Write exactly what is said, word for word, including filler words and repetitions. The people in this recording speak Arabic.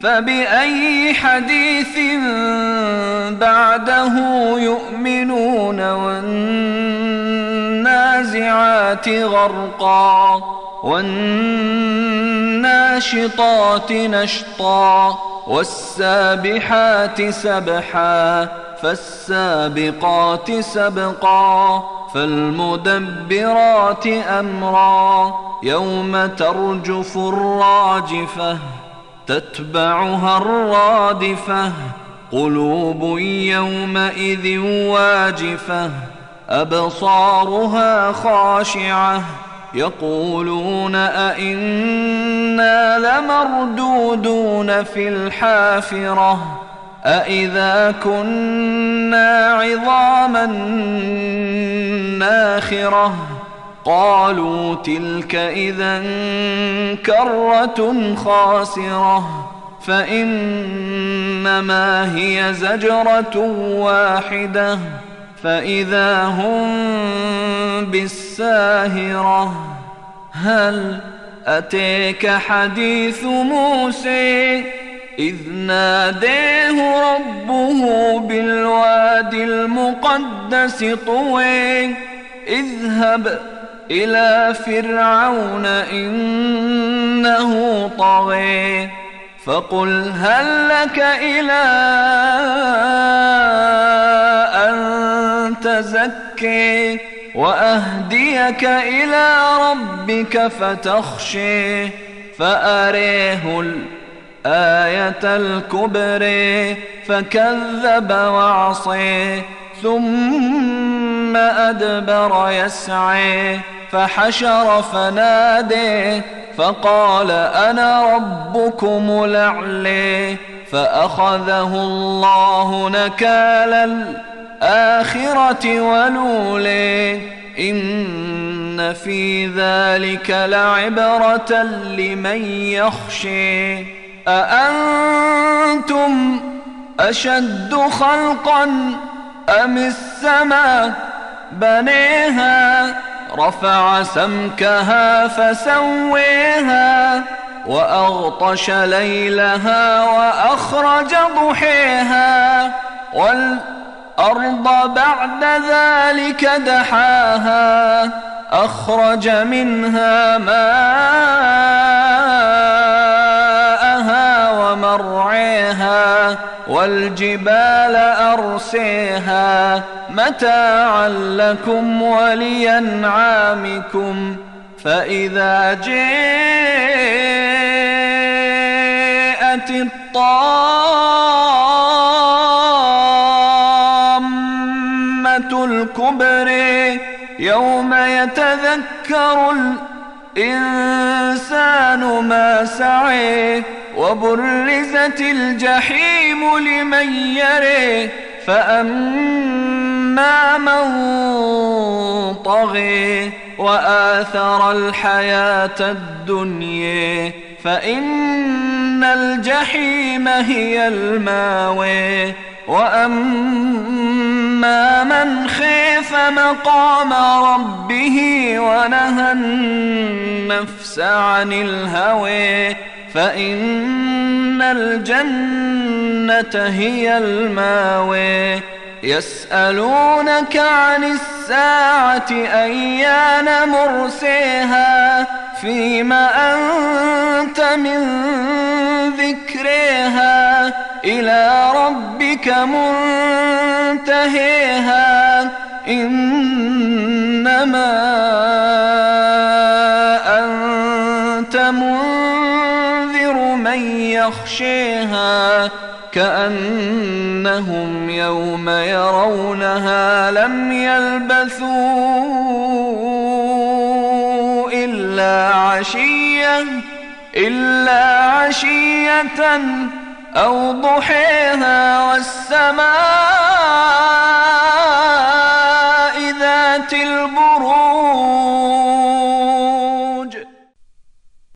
فبأي حديث بعده يؤمنون والنازعات غرقا والناشطات نشطا والسابحات سبحا فالسابقات سبقا فالمدبرات أمرا يوم ترجف الراجفة تتبعها الرادفة قلوب يومئذ واجفة أبصارها خاشعة يقولون أئنا لمردودون في الحافرة أئذا كنا عظاما ناخرة قالوا تلك إذا كرة خاسرة فإنما هي زجرة واحدة فإذا هم بالساهرة هل أتيك حديث موسى إذ ناديه ربه بالواد المقدس طوى اذهب إلى فرعون إنه طغى فقل هل لك إلى أن تزكي وأهديك إلى ربك فتخشي فأريه الآية الكبرى فكذب وعصي ثم أدبر يسعي فحشر فنادي فقال أنا ربكم الأعلى فأخذه الله نكال الآخرة والأولى إن في ذلك لعبرة لمن يخشى أأنتم أشد خلقا أم السماء بنيها رفع سمكها فسويها وأغطش ليلها وأخرج ضحيها والأرض بعد ذلك دحاها أخرج منها ماءها ومرعيها والجبال أرسيها متاعا لكم ولأنعامكم فإذا جاءت الطامة الكبرى يوم يتذكر الإنسان ما سعى وبرزت الجحيم لمن يرى فأما من طغى وآثر الحياة الدنيا فإن الجحيم هي الماوى وأما من خاف مقام ربه ونهى النفس عن الهوى فإن الجنة هي الماوى يسألونك عن الساعة أيان مرسيها فيما أنت من ذكرها إلى ربك منتهيها إنما أنت منذر من يخشيها كأنهم يوم يرونها لم يلبثوا إلا عشية إلا عشية أو ضحيها والسماء